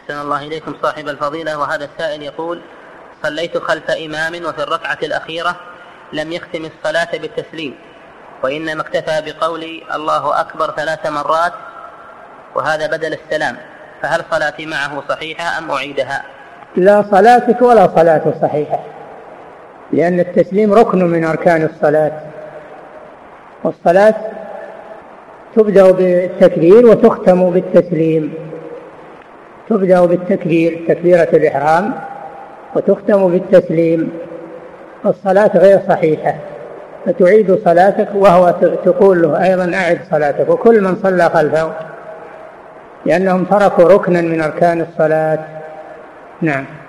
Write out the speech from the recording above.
أحسن الله إليكم صاحب الفضيلة. وهذا السائل يقول: صليت خلف إمام وفي الركعة الأخيرة لم يختم الصلاة بالتسليم، وإنما اكتفى بقول الله أكبر 3 مرات وهذا بدل السلام، فهل صلاتي معه صحيحة أم أعيدها؟ لا صلاتك ولا صلاة صحيحة، لأن التسليم ركن من أركان الصلاة، والصلاة تبدأ بالتكبير وتختم بالتسليم. تبدأ بالتكبير تكبيرة الإحرام وتختم بالتسليم. الصلاة غير صحيحة، فتعيد صلاتك وهو تقول له أيضا أعد صلاتك، وكل من صلى خلفه، لأنهم تركوا ركنا من أركان الصلاة. نعم.